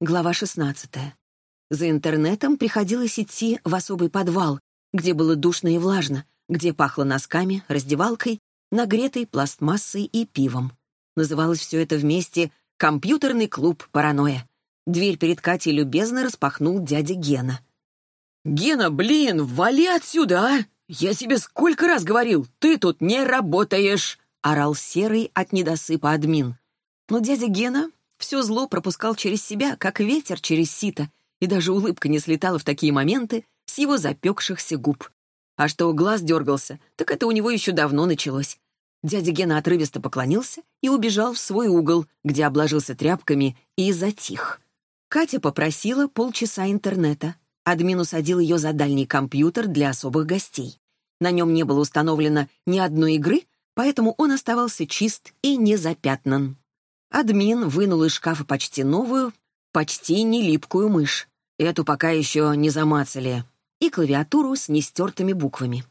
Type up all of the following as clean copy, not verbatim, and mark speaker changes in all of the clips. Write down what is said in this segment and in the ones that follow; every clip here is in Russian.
Speaker 1: Глава 16. За интернетом приходилось идти в особый подвал, где было душно и влажно, где пахло носками, раздевалкой, нагретой пластмассой и пивом. Называлось все это вместе «Компьютерный клуб Паранойя». Дверь перед Катей любезно распахнул дядя Гена.
Speaker 2: «Гена, блин, вали отсюда, а! Я тебе сколько раз говорил, ты тут не работаешь!»
Speaker 1: — орал Серый от недосыпа админ. Но дядя Гена все зло пропускал через себя, как ветер через сито, и даже улыбка не слетала в такие моменты с его запекшихся губ. А что глаз дергался, так это у него еще давно началось. Дядя Гена отрывисто поклонился и убежал в свой угол, где обложился тряпками и затих. Катя попросила полчаса интернета. Админ усадил ее за дальний компьютер для особых гостей. На нем не было установлено ни одной игры, поэтому он оставался чист и незапятнан. Админ вынул из шкафа почти новую, почти не липкую мышь. Эту пока еще не замацали. И клавиатуру с нестертыми буквами.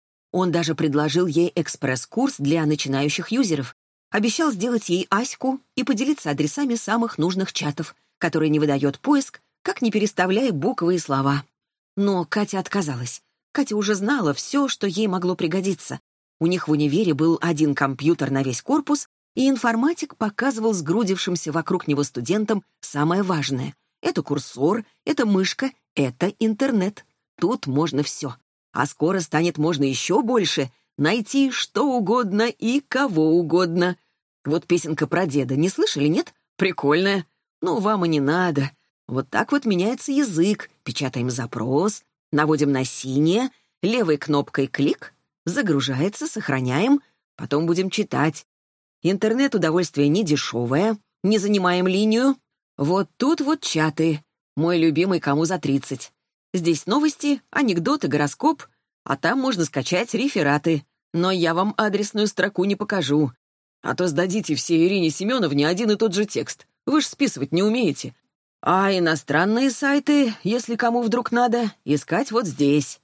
Speaker 1: Он даже предложил ей экспресс-курс для начинающих юзеров. Обещал сделать ей Аську и поделиться адресами самых нужных чатов, которые не выдает поиск, как не переставляя буквы и слова. Но Катя отказалась. Катя уже знала все, что ей могло пригодиться. У них в универе был один компьютер на весь корпус, и информатик показывал сгрудившимся вокруг него студентам самое важное. Это курсор, это мышка, это интернет. Тут можно все. А скоро станет можно еще больше найти что угодно и кого угодно. Вот песенка про деда, не слышали, нет? Прикольная. Ну, вам и не надо. Вот так вот меняется язык. Печатаем запрос, наводим на синее, левой кнопкой клик, загружается, сохраняем, потом будем читать. Интернет удовольствие не дешевое, не занимаем линию. Вот тут вот чаты. Мой любимый «Кому за 30». Здесь новости, анекдоты, гороскоп, а там можно скачать рефераты. Но я вам адресную строку не покажу. А то сдадите все Ирине Семеновне один и тот же текст. Вы ж списывать не умеете. А иностранные сайты, если кому вдруг надо, искать вот здесь.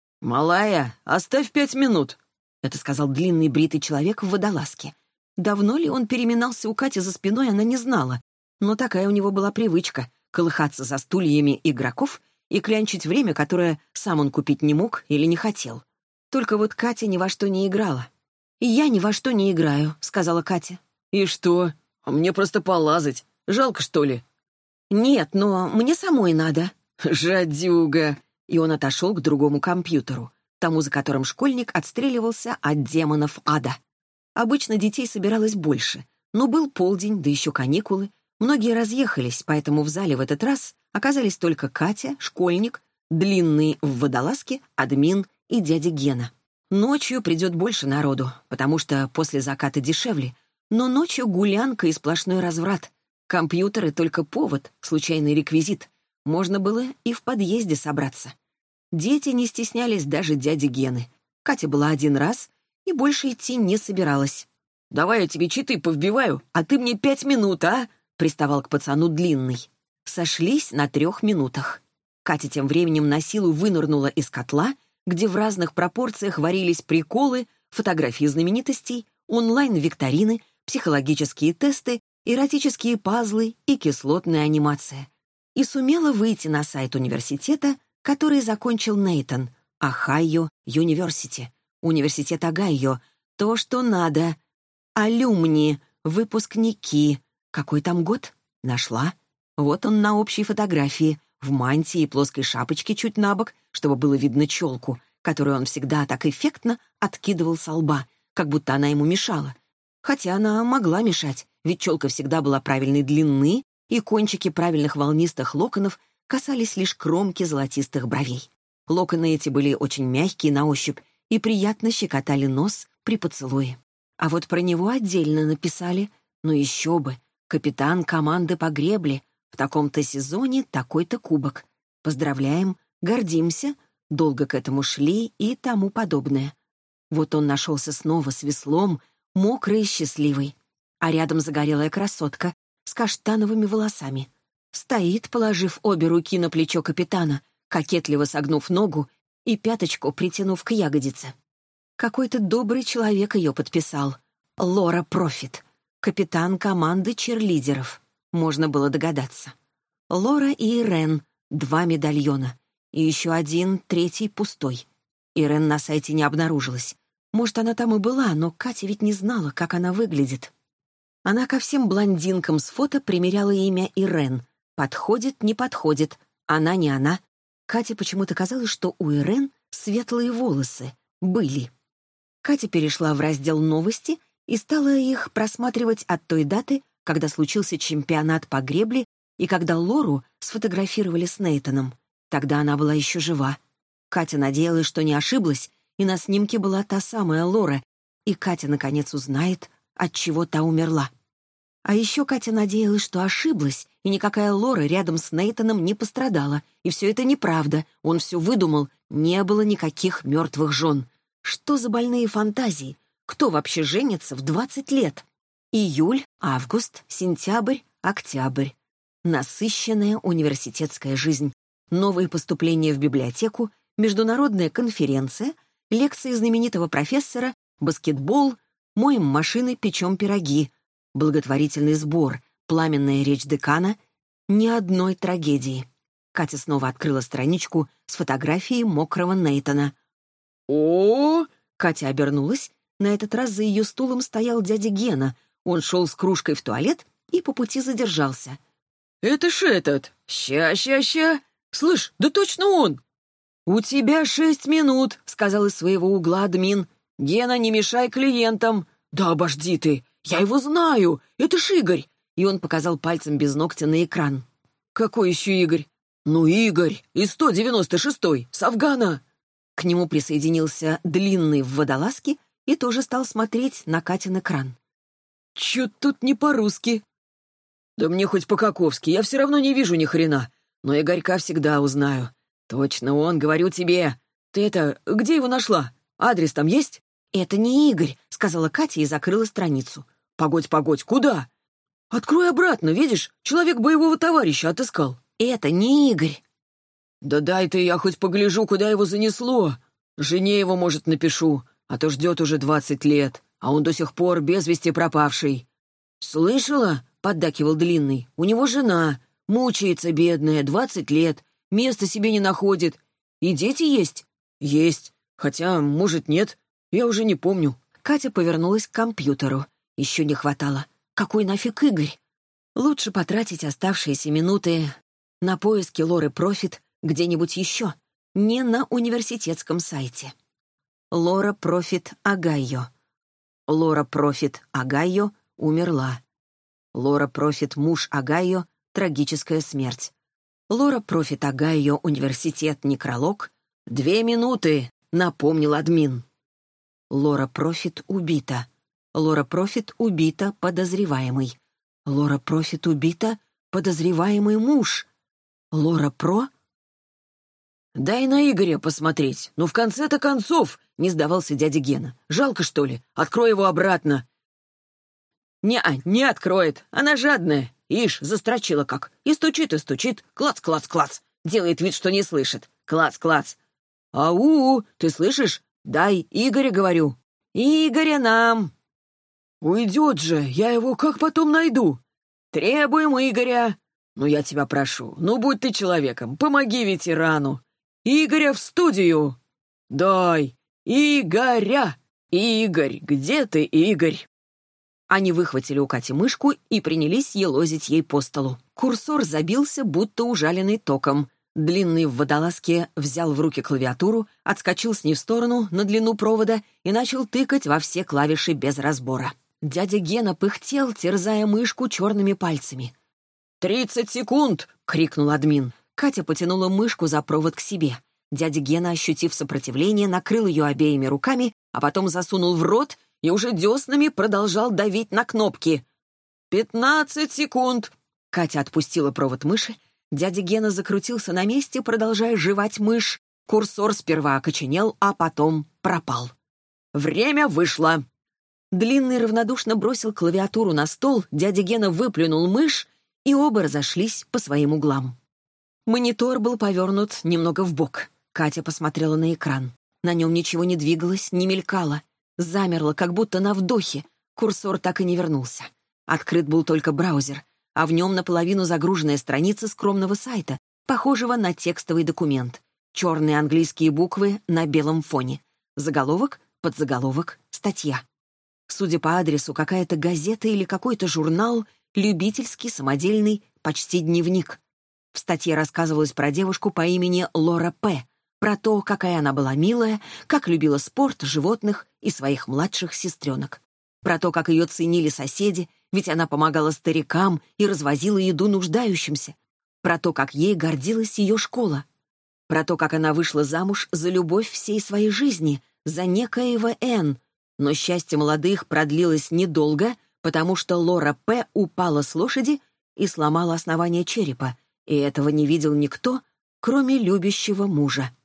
Speaker 1: «Малая, оставь 5 минут», — это сказал длинный бритый человек в водолазке. Давно ли он переминался у Кати за спиной, она не знала. Но такая у него была привычка — колыхаться за стульями игроков и клянчить время, которое сам он купить не мог или не хотел. Только вот Катя ни во что не играла. «И я ни во что не играю», — сказала Катя.
Speaker 2: «И что? Мне просто полазать. Жалко, что ли?»
Speaker 1: «Нет, но мне самой надо».
Speaker 2: «Жадюга!»
Speaker 1: И он отошел к другому компьютеру, тому, за которым школьник отстреливался от демонов ада. Обычно детей собиралось больше, но был полдень, да еще каникулы. Многие разъехались, поэтому в зале в этот раз оказались только Катя, школьник, длинный в водолазке, админ и дядя Гена. Ночью придет больше народу, потому что после заката дешевле, но ночью гулянка и сплошной разврат. Компьютеры — только повод, случайный реквизит. Можно было и в подъезде собраться. Дети не стеснялись даже дяди Гены. Катя была один раз и больше идти не собиралась.
Speaker 2: «Давай я тебе читы повбиваю, а ты мне 5 минут, а?»
Speaker 1: — приставал к пацану длинный. Сошлись на 3 минутах. Катя тем временем на силу вынырнула из котла, где в разных пропорциях варились приколы, фотографии знаменитостей, онлайн-викторины, психологические тесты, эротические пазлы и кислотная анимация. И сумела выйти на сайт университета, который закончил Нейтан, Ohio University, университет Огайо, то, что надо. Алюмни, выпускники. Какой там год? Нашла. Вот он на общей фотографии, в мантии и плоской шапочке чуть набок, чтобы было видно челку, которую он всегда так эффектно откидывал со лба, как будто она ему мешала. Хотя она могла мешать, ведь челка всегда была правильной длины, и кончики правильных волнистых локонов касались лишь кромки золотистых бровей. Локоны эти были очень мягкие на ощупь и приятно щекотали нос при поцелуе. А вот про него отдельно написали, ну еще бы, капитан команды по гребле, в таком-то сезоне такой-то кубок. Поздравляем, гордимся, долго к этому шли и тому подобное. Вот он нашелся снова с веслом, мокрый и счастливый. А рядом загорелая красотка с каштановыми волосами. Стоит, положив обе руки на плечо капитана, кокетливо согнув ногу и пяточку притянув к ягодице. Какой-то добрый человек ее подписал. Лора Профит, капитан команды черлидеров. Можно было догадаться. Лора и Ирен — 2 медальона. И еще один, третий, пустой. Ирен на сайте не обнаружилась. Может, она там и была, но Катя ведь не знала, как она выглядит. Она ко всем блондинкам с фото примеряла имя Ирен. Подходит, не подходит. Она не она. Кате почему-то казалось, что у Ирен светлые волосы. Были. Катя перешла в раздел «Новости» и стала их просматривать от той даты, когда случился чемпионат по гребле и когда Лору сфотографировали с Нейтаном. Тогда она была еще жива. Катя надеялась, что не ошиблась, и на снимке была та самая Лора, и Катя, наконец, узнает, от чего та умерла. А еще Катя надеялась, что ошиблась, и никакая Лора рядом с Нейтаном не пострадала, и все это неправда, он все выдумал, не было никаких мертвых жен. Что за больные фантазии? Кто вообще женится в 20 лет? Июль, август, сентябрь, октябрь. Насыщенная университетская жизнь. Новые поступления в библиотеку, международная конференция, лекции знаменитого профессора, баскетбол, моем машины, печем пироги, благотворительный сбор, пламенная речь декана, ни одной трагедии. Катя снова открыла страничку с фотографией мокрого Нейтана.
Speaker 2: О,
Speaker 1: Катя обернулась. На этот раз за ее стулом стоял дядя Гена. Он шел с кружкой в туалет и по пути задержался.
Speaker 2: это ж этот. Ща. Слышь, да точно он. «У тебя 6 минут», — сказал из своего угла админ. «Гена, не мешай клиентам». «Да обожди ты, я его знаю, это ж Игорь». И он показал пальцем без ногтя на экран. «Какой еще Игорь?» «Ну, Игорь, из 196-й, с Афгана».
Speaker 1: К нему присоединился длинный в водолазке и тоже стал смотреть на Катин экран.
Speaker 2: «Чё тут не по-русски?» «Да мне хоть по-каковски, я все равно не вижу ни хрена. Но Игорька всегда узнаю. Точно он, говорю тебе. Ты это, где его нашла? Адрес там есть?»
Speaker 1: «Это не Игорь», — сказала Катя и закрыла страницу.
Speaker 2: «Погодь, куда?» «Открой обратно, видишь? Человек боевого товарища отыскал».
Speaker 1: «Это не Игорь».
Speaker 2: «Да дай ты, я хоть погляжу, куда его занесло. Жене его, может, напишу, а то ждет уже 20 лет, а он до сих пор без вести пропавший». «Слышала?» — поддакивал Длинный. «У него жена, мучается бедная, 20 лет, места себе не находит. И дети есть?» «Есть, хотя, может, нет, я уже не помню».
Speaker 1: Катя повернулась к компьютеру. Еще не хватало. Какой нафиг Игорь? Лучше потратить оставшиеся минуты на поиски Лоры Профит где-нибудь еще, не на университетском сайте. Лора Профит Агайо. Лора Профит Агайо умерла. Лора Профит муж Агайо — трагическая смерть. Лора Профит Агайо, университет, некролог. 2 минуты, напомнил админ. Лора Профит убита. Лора Профит убита, подозреваемый. Лора Профит убита, подозреваемый муж. Лора Про...
Speaker 2: «Дай на Игоря посмотреть. Ну, в конце-то концов!» — не сдавался дядя Гена. «Жалко, что ли? Открой его обратно». Не откроет. Она жадная. Ишь, застрочила как. И стучит. Клац. Делает вид, что не слышит. Клац. «Ау, ты слышишь? Дай Игоря, говорю». «Игоря нам». «Уйдет же, я его как потом найду?» «Требуем Игоря». «Ну, я тебя прошу, ну, будь ты человеком, помоги ветерану». «Игоря в студию!» «Дай! Игоря! Игорь, где ты, Игорь?»
Speaker 1: Они выхватили у Кати мышку и принялись елозить ей по столу. Курсор забился, будто ужаленный током. Длинный в водолазке взял в руки клавиатуру, отскочил с ней в сторону на длину провода и начал тыкать во все клавиши без разбора. Дядя Гена пыхтел, терзая мышку черными пальцами.
Speaker 2: 30 секунд!» — крикнул админ.
Speaker 1: Катя потянула мышку за провод к себе. Дядя Гена, ощутив сопротивление, накрыл ее обеими руками, а потом засунул в рот и уже деснами продолжал давить на кнопки.
Speaker 2: 15 секунд!»
Speaker 1: Катя отпустила провод мыши. Дядя Гена закрутился на месте, продолжая жевать мышь. Курсор сперва окоченел, а потом пропал.
Speaker 2: «Время вышло!»
Speaker 1: Длинный равнодушно бросил клавиатуру на стол, дядя Гена выплюнул мышь, и оба разошлись по своим углам. Монитор был повернут немного вбок. Катя посмотрела на экран. На нем ничего не двигалось, не мелькало. Замерло, как будто на вдохе. Курсор так и не вернулся. Открыт был только браузер. а в нем наполовину загруженная страница скромного сайта, похожего на текстовый документ. Черные английские буквы на белом фоне. Заголовок, подзаголовок, статья. Судя по адресу, какая-то газета или какой-то журнал, любительский, самодельный, почти дневник. В статье рассказывалось про девушку по имени Лора П., про то, какая она была милая, как любила спорт, животных и своих младших сестренок. Про то, как ее ценили соседи, ведь она помогала старикам и развозила еду нуждающимся. Про то, как ей гордилась ее школа. Про то, как она вышла замуж за любовь всей своей жизни, за некоего Н. Но счастье молодых продлилось недолго, потому что Лора П. упала с лошади и сломала основание черепа, и этого не видел никто, кроме любящего мужа.